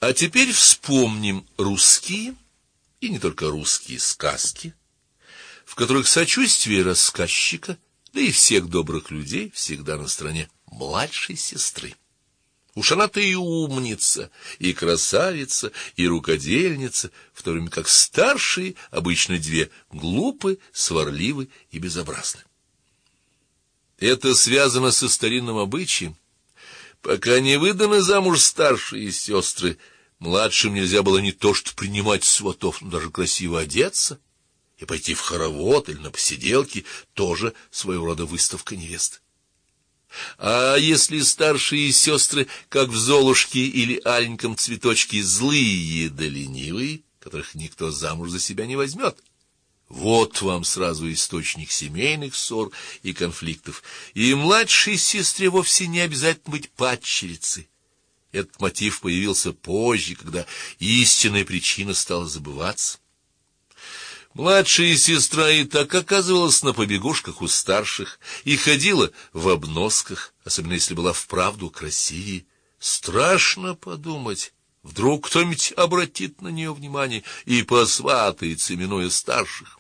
А теперь вспомним русские, и не только русские, сказки, в которых сочувствие рассказчика, да и всех добрых людей, всегда на стороне младшей сестры. Уж она-то и умница, и красавица, и рукодельница, в то время как старшие, обычно две, глупы, сварливы и безобразны. Это связано со старинным обычаем. Пока не выданы замуж старшие сестры, младшим нельзя было не то что принимать сватов, но даже красиво одеться и пойти в хоровод или на посиделки, тоже своего рода выставка невесты. А если старшие сестры, как в Золушке или аленьком цветочке, злые да ленивые, которых никто замуж за себя не возьмет, вот вам сразу источник семейных ссор и конфликтов. И младшей сестре вовсе не обязательно быть падчерицей. Этот мотив появился позже, когда истинная причина стала забываться. Младшая сестра и так оказывалась на побегушках у старших и ходила в обносках, особенно если была вправду красивее. Страшно подумать, вдруг кто-нибудь обратит на нее внимание и посватается, минуя старших.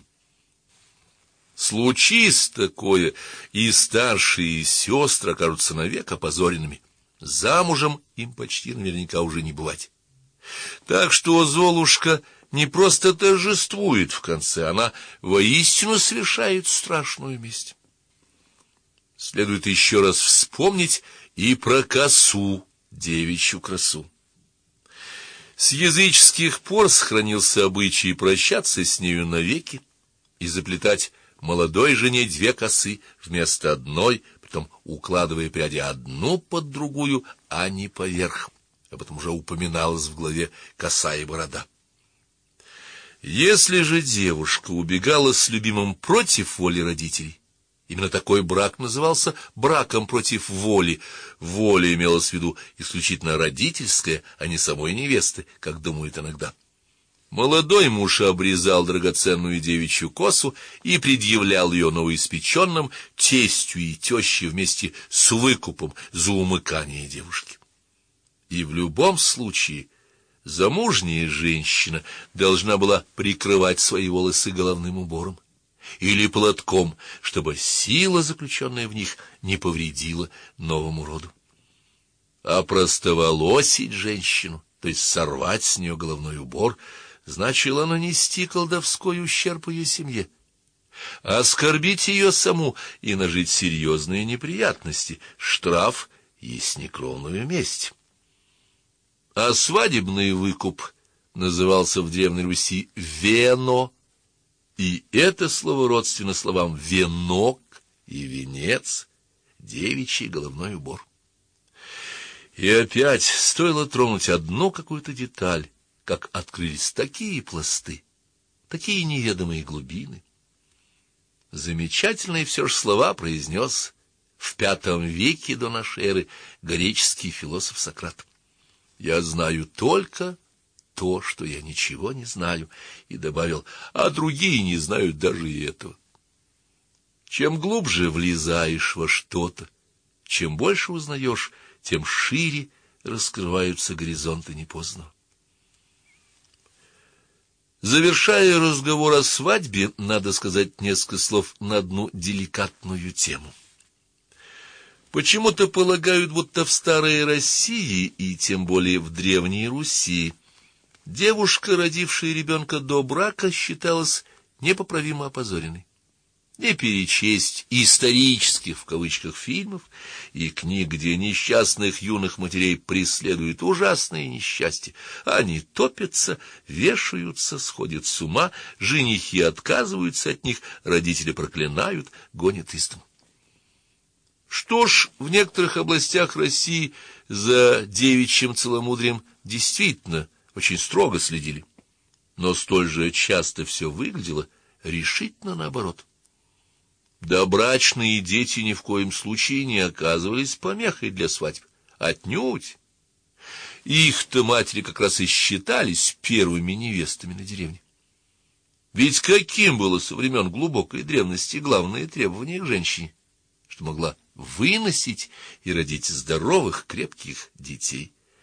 Случись такое, и старшие сестры окажутся навек опозоренными. Замужем им почти наверняка уже не бывать. Так что Золушка не просто торжествует в конце, она воистину совершает страшную месть. Следует еще раз вспомнить и про косу, девичью красу. С языческих пор сохранился обычай прощаться с нею навеки и заплетать молодой жене две косы вместо одной, притом укладывая пряди одну под другую, а не поверх. Об этом уже упоминалось в главе «Коса и борода». Если же девушка убегала с любимым против воли родителей, именно такой брак назывался браком против воли. Воля имелась в виду исключительно родительская, а не самой невесты, как думают иногда. Молодой муж обрезал драгоценную девичью косу и предъявлял ее новоиспеченным тестю и теще вместе с выкупом за умыкание девушки. И в любом случае замужняя женщина должна была прикрывать свои волосы головным убором или платком, чтобы сила, заключенная в них, не повредила новому роду. А простоволосить женщину, то есть сорвать с нее головной убор, значило нанести колдовской ущерб ее семье, оскорбить ее саму и нажить серьезные неприятности, штраф есть некровную месть. А свадебный выкуп назывался в Древней Руси вено, и это слово родственно словам венок и венец, девичий головной убор. И опять стоило тронуть одну какую-то деталь, как открылись такие пласты, такие неведомые глубины. Замечательные все же слова произнес в V веке до нашей эры греческий философ Сократ. «Я знаю только то, что я ничего не знаю», и добавил, а другие не знают даже и этого. Чем глубже влезаешь во что-то, чем больше узнаешь, тем шире раскрываются горизонты непознанного. Завершая разговор о свадьбе, надо сказать несколько слов на одну деликатную тему. Почему-то полагают, будто в старой России, и тем более в Древней Руси, девушка, родившая ребенка до брака, считалась непоправимо опозоренной. Не перечесть исторических, в кавычках, фильмов и книг, где несчастных юных матерей преследуют ужасные несчастья. Они топятся, вешаются, сходят с ума, женихи отказываются от них, родители проклинают, гонят из дома. Что ж, в некоторых областях России за девичьим целомудрием действительно очень строго следили, но столь же часто все выглядело решительно наоборот. Добрачные дети ни в коем случае не оказывались помехой для свадьб. Отнюдь. Их-то матери как раз и считались первыми невестами на деревне. Ведь каким было со времен глубокой древности главное требование к женщине? Что могла выносить и родить здоровых, крепких детей.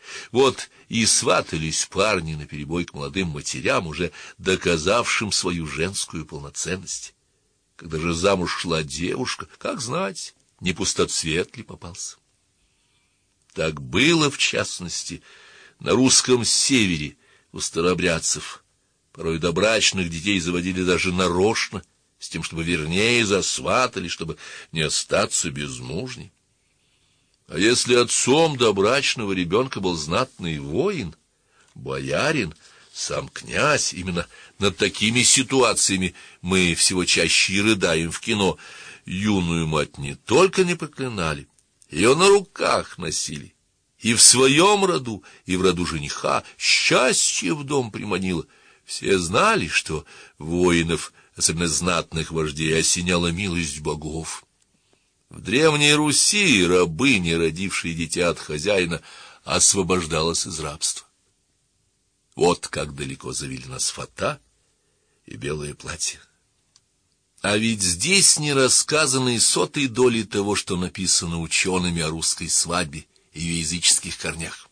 Вот и сватались парни наперебой к молодым матерям, уже доказавшим свою женскую полноценность. Когда же замуж шла девушка, как знать, не пустоцвет ли попался. Так было, в частности, на русском севере у старообрядцев. Порой добрачных детей заводили даже нарочно, с тем, чтобы вернее засватали, чтобы не остаться безмужней. А если отцом добрачного ребенка был знатный воин, боярин, сам князь, именно над такими ситуациями мы всего чаще и рыдаем в кино, юную мать не только не проклинали, ее на руках носили, и в своем роду, и в роду жениха счастье в дом приманило. Все знали, что воинов, особенно знатных вождей, осеняла милость богов. В Древней Руси рабыня, родившая дитя от хозяина, освобождалась из рабства. Вот как далеко завели нас фата и белое платье. А ведь здесь не рассказано и сотой доли того, что написано учеными о русской свадьбе и ее языческих корнях.